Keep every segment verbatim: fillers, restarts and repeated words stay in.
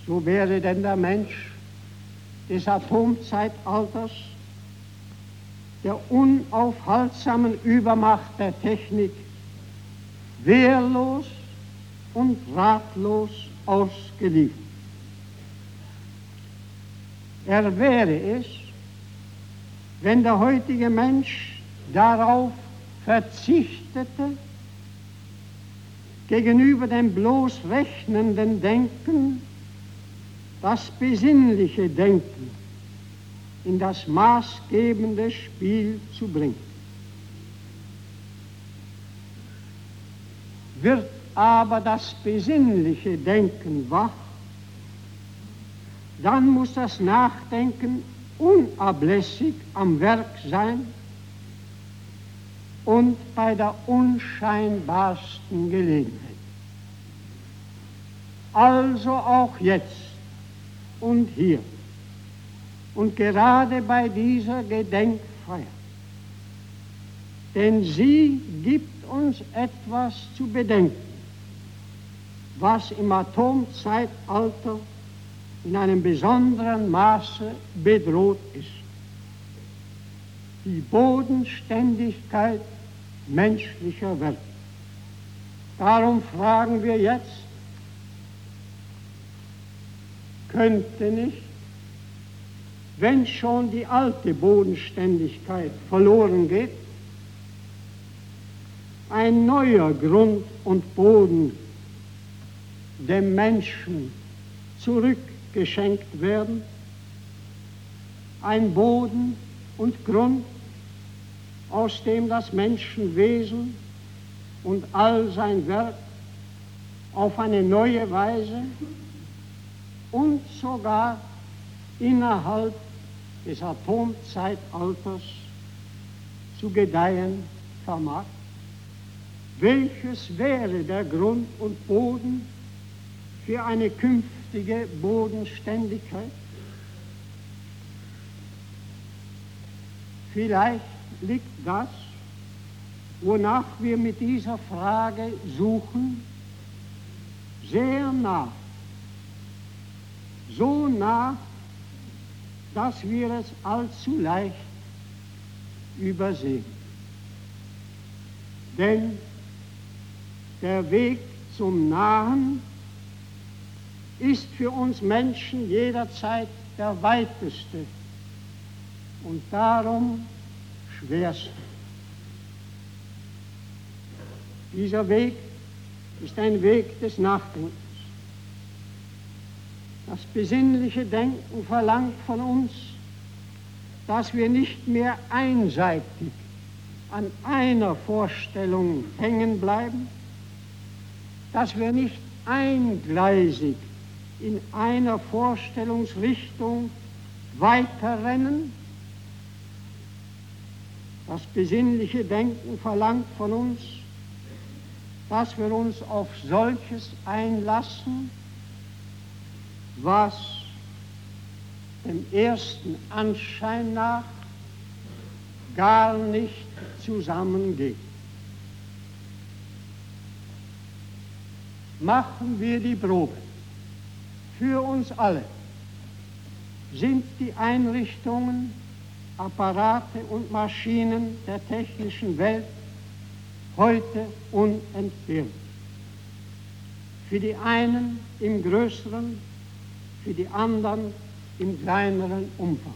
so wäre denn der Mensch des Atomzeitalters der unaufhaltsamen Übermacht der Technik wehrlos und ratlos ausgeliefert. Er wäre es, wenn der heutige Mensch darauf verzichtete, gegenüber dem bloß rechnenden Denken das besinnliche Denken in das maßgebende Spiel zu bringen. Wird aber das besinnliche Denken wach, dann muss das Nachdenken unablässig am Werk sein und bei der unscheinbarsten Gelegenheit. Also auch jetzt und hier und gerade bei dieser Gedenkfeier. Denn sie gibt uns etwas zu bedenken, was im Atomzeitalter in einem besonderen Maße bedroht ist. Die Bodenständigkeit menschlicher Welt. Darum fragen wir jetzt, könnte nicht, wenn schon die alte Bodenständigkeit verloren geht, ein neuer Grund und Boden dem Menschen zurückgeschenkt werden, ein Boden und Grund, aus dem das Menschenwesen und all sein Werk auf eine neue Weise und sogar innerhalb des Atomzeitalters zu gedeihen vermag. Welches wäre der Grund und Boden für eine künftige Bodenständigkeit? Vielleicht liegt das, wonach wir mit dieser Frage suchen, sehr nah. So nah, dass wir es allzu leicht übersehen. Denn der Weg zum Nahen ist für uns Menschen jederzeit der weiteste und darum schwerste. Dieser Weg ist ein Weg des Nachdenkens. Das besinnliche Denken verlangt von uns, dass wir nicht mehr einseitig an einer Vorstellung hängen bleiben, dass wir nicht eingleisig in einer Vorstellungsrichtung weiterrennen. Das besinnliche Denken verlangt von uns, dass wir uns auf solches einlassen, was dem ersten Anschein nach gar nicht zusammengeht. Machen wir die Probe. Für uns alle sind die Einrichtungen, Apparate und Maschinen der technischen Welt heute unentbehrlich. Für die einen im größeren, für die anderen im kleineren Umfang.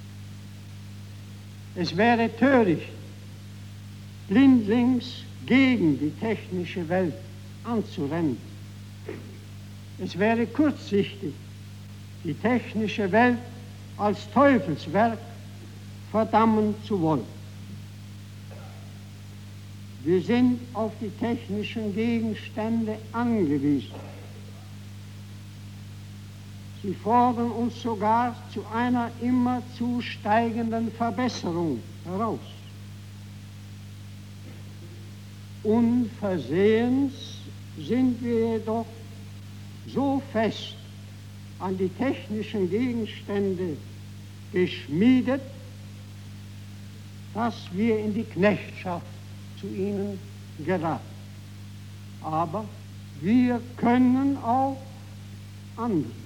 Es wäre töricht, blindlings gegen die technische Welt anzurennen. Es wäre kurzsichtig, die technische Welt als Teufelswerk verdammen zu wollen. Wir sind auf die technischen Gegenstände angewiesen. Sie fordern uns sogar zu einer immer zusteigenden Verbesserung heraus. Unversehens sind wir jedoch so fest an die technischen Gegenstände geschmiedet, dass wir in die Knechtschaft zu ihnen geraten. Aber wir können auch anders.